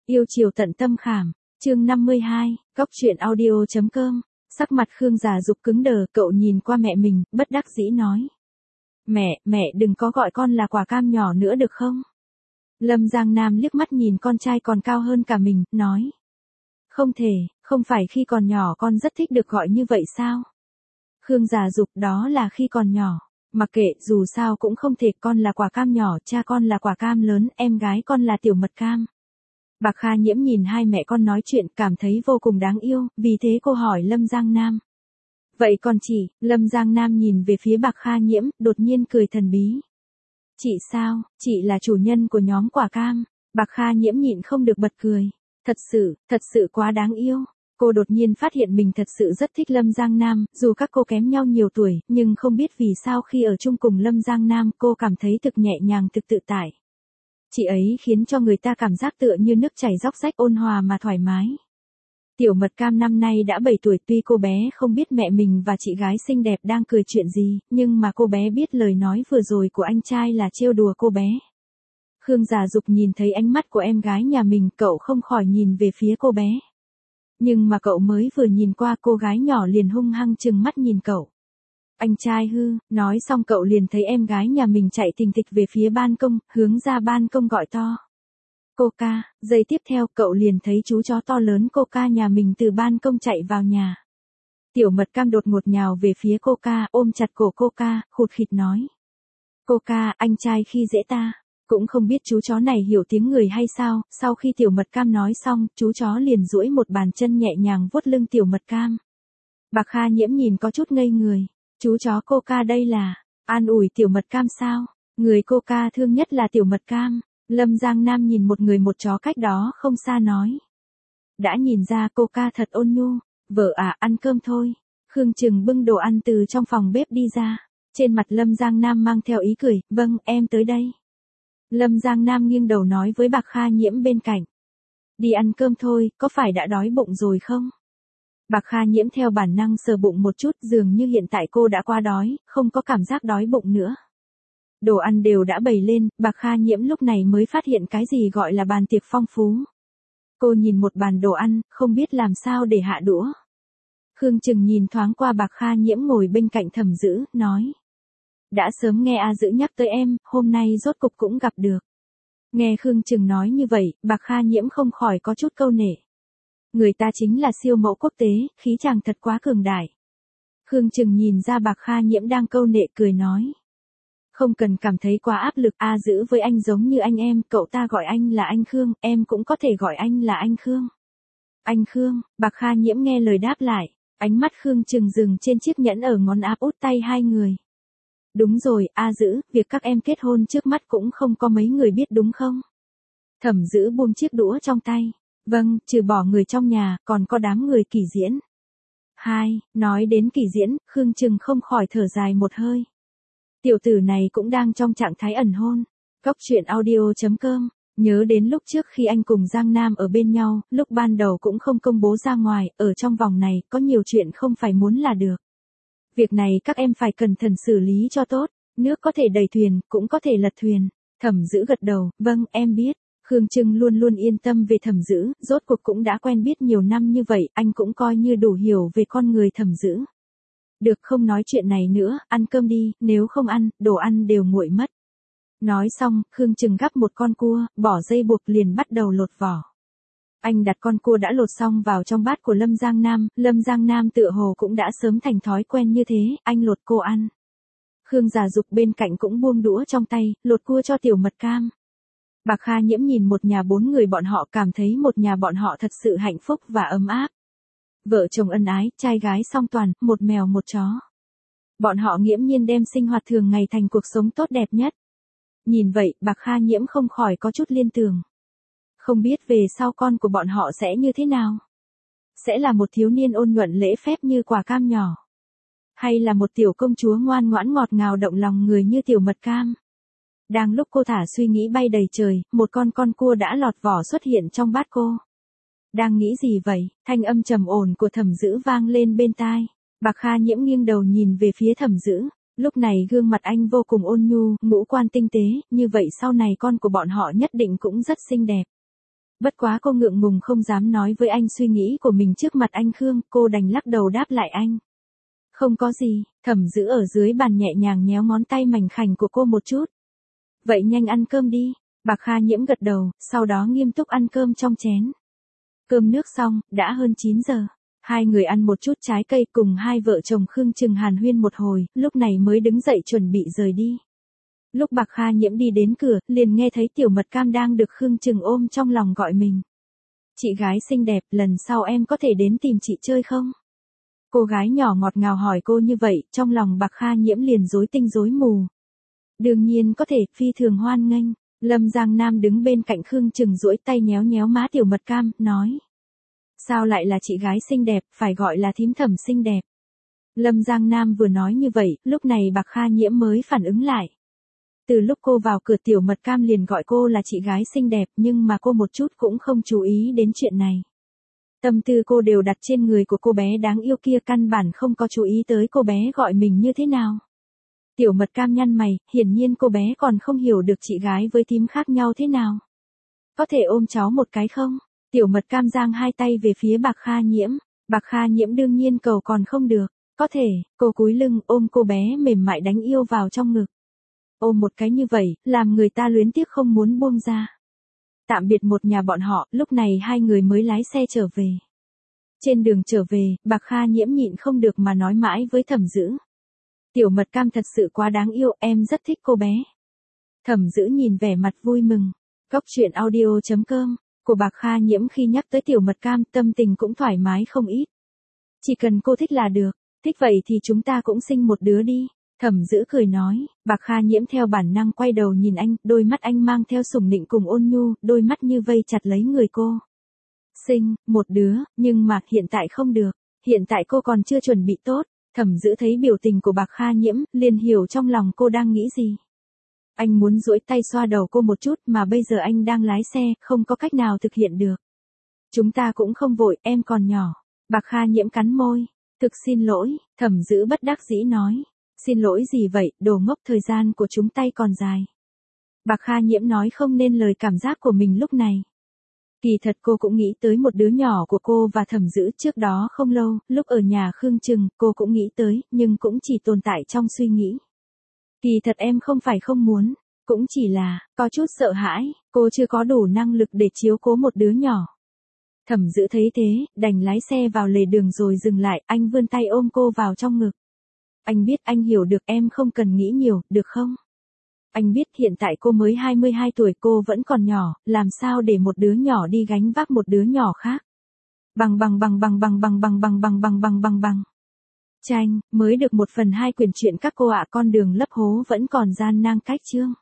Yêu chiều tận tâm khảm, chương 52, Cóc truyện audio.com. Sắc mặt Khương Già Dục cứng đờ, cậu nhìn qua mẹ mình, bất đắc dĩ nói. Mẹ đừng có gọi con là quả cam nhỏ nữa được không? Lâm Giang Nam liếc mắt nhìn con trai còn cao hơn cả mình, nói. Không thể, không phải khi còn nhỏ con rất thích được gọi như vậy sao? Khương Già Dục, đó là khi còn nhỏ. Mặc kệ, dù sao cũng không thể, con là quả cam nhỏ, cha con là quả cam lớn, em gái con là tiểu mật cam. Bạc Kha Nhiễm nhìn hai mẹ con nói chuyện cảm thấy vô cùng đáng yêu, vì thế cô hỏi Lâm Giang Nam. Vậy còn chị? Lâm Giang Nam nhìn về phía Bạc Kha Nhiễm, đột nhiên cười thần bí. Chị sao? Chị là chủ nhân của nhóm quả cam. Bạc Kha Nhiễm nhịn không được bật cười. Thật sự quá đáng yêu. Cô đột nhiên phát hiện mình thật sự rất thích Lâm Giang Nam, dù các cô kém nhau nhiều tuổi, nhưng không biết vì sao khi ở chung cùng Lâm Giang Nam cô cảm thấy thực nhẹ nhàng, thực tự tại. Chị ấy khiến cho người ta cảm giác tựa như nước chảy róc rách, ôn hòa mà thoải mái. Tiểu mật cam năm nay đã 7 tuổi, tuy cô bé không biết mẹ mình và chị gái xinh đẹp đang cười chuyện gì, nhưng mà cô bé biết lời nói vừa rồi của anh trai là trêu đùa cô bé. Khương Già Dục nhìn thấy ánh mắt của em gái nhà mình, cậu không khỏi nhìn về phía cô bé. Nhưng mà cậu mới vừa nhìn qua, cô gái nhỏ liền hung hăng trừng mắt nhìn cậu. Anh trai hư, nói xong cậu liền thấy em gái nhà mình chạy thình thịch về phía ban công, hướng ra ban công gọi to. Coca, giây tiếp theo cậu liền thấy chú chó to lớn Coca nhà mình từ ban công chạy vào nhà. Tiểu mật cam đột ngột nhào về phía Coca, ôm chặt cổ Coca, khụt khịt nói. Coca, anh trai khi dễ ta. Cũng không biết chú chó này hiểu tiếng người hay sao, sau khi tiểu mật cam nói xong, chú chó liền duỗi một bàn chân nhẹ nhàng vuốt lưng tiểu mật cam. Bạc Kha Nhiễm nhìn có chút ngây người. Chú chó Coca đây là an ủi tiểu mật cam sao? Người Coca thương nhất là tiểu mật cam. Lâm Giang Nam nhìn một người một chó cách đó không xa nói. Đã nhìn ra Coca thật ôn nhu. Vợ à, ăn cơm thôi. Khương Trừng bưng đồ ăn từ trong phòng bếp đi ra. Trên mặt Lâm Giang Nam mang theo ý cười. Vâng, em tới đây. Lâm Giang Nam nghiêng đầu nói với Bạc Kha Nhiễm bên cạnh. Đi ăn cơm thôi, có phải đã đói bụng rồi không? Bạc Kha Nhiễm theo bản năng sờ bụng một chút, dường như hiện tại cô đã qua đói, không có cảm giác đói bụng nữa. Đồ ăn đều đã bày lên, Bạc Kha Nhiễm lúc này mới phát hiện cái gì gọi là bàn tiệc phong phú. Cô nhìn một bàn đồ ăn, không biết làm sao để hạ đũa. Khương Trừng nhìn thoáng qua Bạc Kha Nhiễm ngồi bên cạnh Thẩm Dữ, nói. Đã sớm nghe A Dữ nhắc tới em, hôm nay rốt cục cũng gặp được. Nghe Khương Trừng nói như vậy, Bạc Kha Nhiễm không khỏi có chút câu nể. Người ta chính là siêu mẫu quốc tế, khí chàng thật quá cường đại. Khương Trừng nhìn ra Bạc Kha Nhiễm đang câu nệ, cười nói. Không cần cảm thấy quá áp lực, A Dữ với anh giống như anh em, cậu ta gọi anh là anh Khương, em cũng có thể gọi anh là anh Khương. Anh Khương, Bạc Kha Nhiễm nghe lời đáp lại, ánh mắt Khương Trừng dừng trên chiếc nhẫn ở ngón áp út tay hai người. Đúng rồi, A Dữ, việc các em kết hôn trước mắt cũng không có mấy người biết đúng không? Thẩm Dữ buông chiếc đũa trong tay. Vâng, trừ bỏ người trong nhà, còn có đám người kỳ diễn. Nói đến kỳ diễn, Khương Trừng không khỏi thở dài một hơi. Tiểu tử này cũng đang trong trạng thái ẩn hôn. Cóc truyện audio.com. Nhớ đến lúc trước khi anh cùng Giang Nam ở bên nhau, lúc ban đầu cũng không công bố ra ngoài, ở trong vòng này, có nhiều chuyện không phải muốn là được. Việc này các em phải cẩn thận xử lý cho tốt, nước có thể đẩy thuyền, cũng có thể lật thuyền. Thẩm Dữ gật đầu, vâng, em biết. Khương Trừng luôn luôn yên tâm về Thẩm Dữ, rốt cuộc cũng đã quen biết nhiều năm như vậy, anh cũng coi như đủ hiểu về con người Thẩm Dữ. Được, không nói chuyện này nữa, ăn cơm đi, nếu không ăn, đồ ăn đều nguội mất. Nói xong, Khương Trừng gắp một con cua, bỏ dây buộc liền bắt đầu lột vỏ. Anh đặt con cua đã lột xong vào trong bát của Lâm Giang Nam tựa hồ cũng đã sớm thành thói quen như thế, anh lột cô ăn. Khương Già Dục bên cạnh cũng buông đũa trong tay, lột cua cho tiểu mật cam. Bạc Kha Nhiễm nhìn một nhà 4 người bọn họ, cảm thấy một nhà bọn họ thật sự hạnh phúc và ấm áp. Vợ chồng ân ái, trai gái song toàn, một mèo một chó. Bọn họ nghiễm nhiên đem sinh hoạt thường ngày thành cuộc sống tốt đẹp nhất. Nhìn vậy, Bạc Kha Nhiễm không khỏi có chút liên tưởng. Không biết về sau con của bọn họ sẽ như thế nào? Sẽ là một thiếu niên ôn nhuận lễ phép như quả cam nhỏ? Hay là một tiểu công chúa ngoan ngoãn ngọt ngào động lòng người như tiểu mật cam? Đang lúc cô thả suy nghĩ bay đầy trời, một con cua đã lọt vỏ xuất hiện trong bát cô. Đang nghĩ gì vậy? Thanh âm trầm ổn của Thẩm Dữ vang lên bên tai. Bạc Kha Nhiễm nghiêng đầu nhìn về phía Thẩm Dữ. Lúc này gương mặt anh vô cùng ôn nhu, ngũ quan tinh tế, như vậy sau này con của bọn họ nhất định cũng rất xinh đẹp. Bất quá cô ngượng ngùng không dám nói với anh suy nghĩ của mình trước mặt anh Khương, cô đành lắc đầu đáp lại anh. Không có gì, Thẩm Dữ ở dưới bàn nhẹ nhàng nhéo ngón tay mảnh khảnh của cô một chút. Vậy nhanh ăn cơm đi, Bạc Kha Nhiễm gật đầu, sau đó nghiêm túc ăn cơm trong chén. Cơm nước xong, đã hơn 9 giờ. Hai người ăn một chút trái cây cùng hai vợ chồng Khương Trừng hàn huyên một hồi, lúc này mới đứng dậy chuẩn bị rời đi. Lúc Bạc Kha Nhiễm đi đến cửa, liền nghe thấy Tiểu Mật Cam đang được Khương Trừng ôm trong lòng gọi mình. Chị gái xinh đẹp, lần sau em có thể đến tìm chị chơi không? Cô gái nhỏ ngọt ngào hỏi cô như vậy, trong lòng Bạc Kha Nhiễm liền rối tinh rối mù. Đương nhiên có thể, phi thường hoan nghênh. Lâm Giang Nam đứng bên cạnh Khương Trừng duỗi tay nhéo nhéo má Tiểu Mật Cam, nói. Sao lại là chị gái xinh đẹp, phải gọi là thím Thẩm xinh đẹp. Lâm Giang Nam vừa nói như vậy, lúc này Bạc Kha Nhiễm mới phản ứng lại. Từ lúc cô vào cửa Tiểu Mật Cam liền gọi cô là chị gái xinh đẹp, nhưng mà cô một chút cũng không chú ý đến chuyện này. Tâm tư cô đều đặt trên người của cô bé đáng yêu kia, căn bản không có chú ý tới cô bé gọi mình như thế nào. Tiểu Mật Cam nhăn mày, hiển nhiên cô bé còn không hiểu được chị gái với thím khác nhau thế nào. Có thể ôm cháu một cái không? Tiểu Mật Cam giang hai tay về phía Bạc Kha Nhiễm. Bạc Kha Nhiễm đương nhiên cầu còn không được. Có thể, cô cúi lưng ôm cô bé mềm mại đáng yêu vào trong ngực. Ôm một cái như vậy, làm người ta luyến tiếc không muốn buông ra. Tạm biệt một nhà bọn họ, lúc này hai người mới lái xe trở về. Trên đường trở về, Bạc Kha Nhiễm nhịn không được mà nói mãi với Thẩm Dữ. Tiểu Mật Cam thật sự quá đáng yêu, em rất thích cô bé. Thẩm Dữ nhìn vẻ mặt vui mừng. Cóc truyện audio.com của Bạc Kha Nhiễm khi nhắc tới Tiểu Mật Cam, tâm tình cũng thoải mái không ít. Chỉ cần cô thích là được, thích vậy thì chúng ta cũng sinh một đứa đi. Thẩm Dữ cười nói, Bạc Kha Nhiễm theo bản năng quay đầu nhìn anh, đôi mắt anh mang theo sủng nịnh cùng ôn nhu, đôi mắt như vây chặt lấy người cô. Sinh, một đứa, nhưng mà hiện tại không được, hiện tại cô còn chưa chuẩn bị tốt. Thẩm Dữ thấy biểu tình của Bạc Kha Nhiễm, liền hiểu trong lòng cô đang nghĩ gì. Anh muốn duỗi tay xoa đầu cô một chút mà bây giờ anh đang lái xe, không có cách nào thực hiện được. Chúng ta cũng không vội, em còn nhỏ. Bạc Kha Nhiễm cắn môi. Thực xin lỗi, Thẩm Dữ bất đắc dĩ nói. Xin lỗi gì vậy, đồ ngốc, thời gian của chúng tay còn dài. Bạc Kha Nhiễm nói không nên lời cảm giác của mình lúc này. Kỳ thật cô cũng nghĩ tới một đứa nhỏ của cô và Thẩm Dữ trước đó không lâu, lúc ở nhà Khương Trừng, cô cũng nghĩ tới, nhưng cũng chỉ tồn tại trong suy nghĩ. Kỳ thật em không phải không muốn, cũng chỉ là, có chút sợ hãi, cô chưa có đủ năng lực để chiếu cố một đứa nhỏ. Thẩm Dữ thấy thế, đành lái xe vào lề đường rồi dừng lại, anh vươn tay ôm cô vào trong ngực. Anh biết, anh hiểu được, em không cần nghĩ nhiều, được không? Anh biết hiện tại cô mới 22 tuổi, cô vẫn còn nhỏ, làm sao để một đứa nhỏ đi gánh vác một đứa nhỏ khác. Bằng. Chanh, mới được 1/2 quyển truyện các cô ạ, con đường lấp hố vẫn còn gian nan cách chương.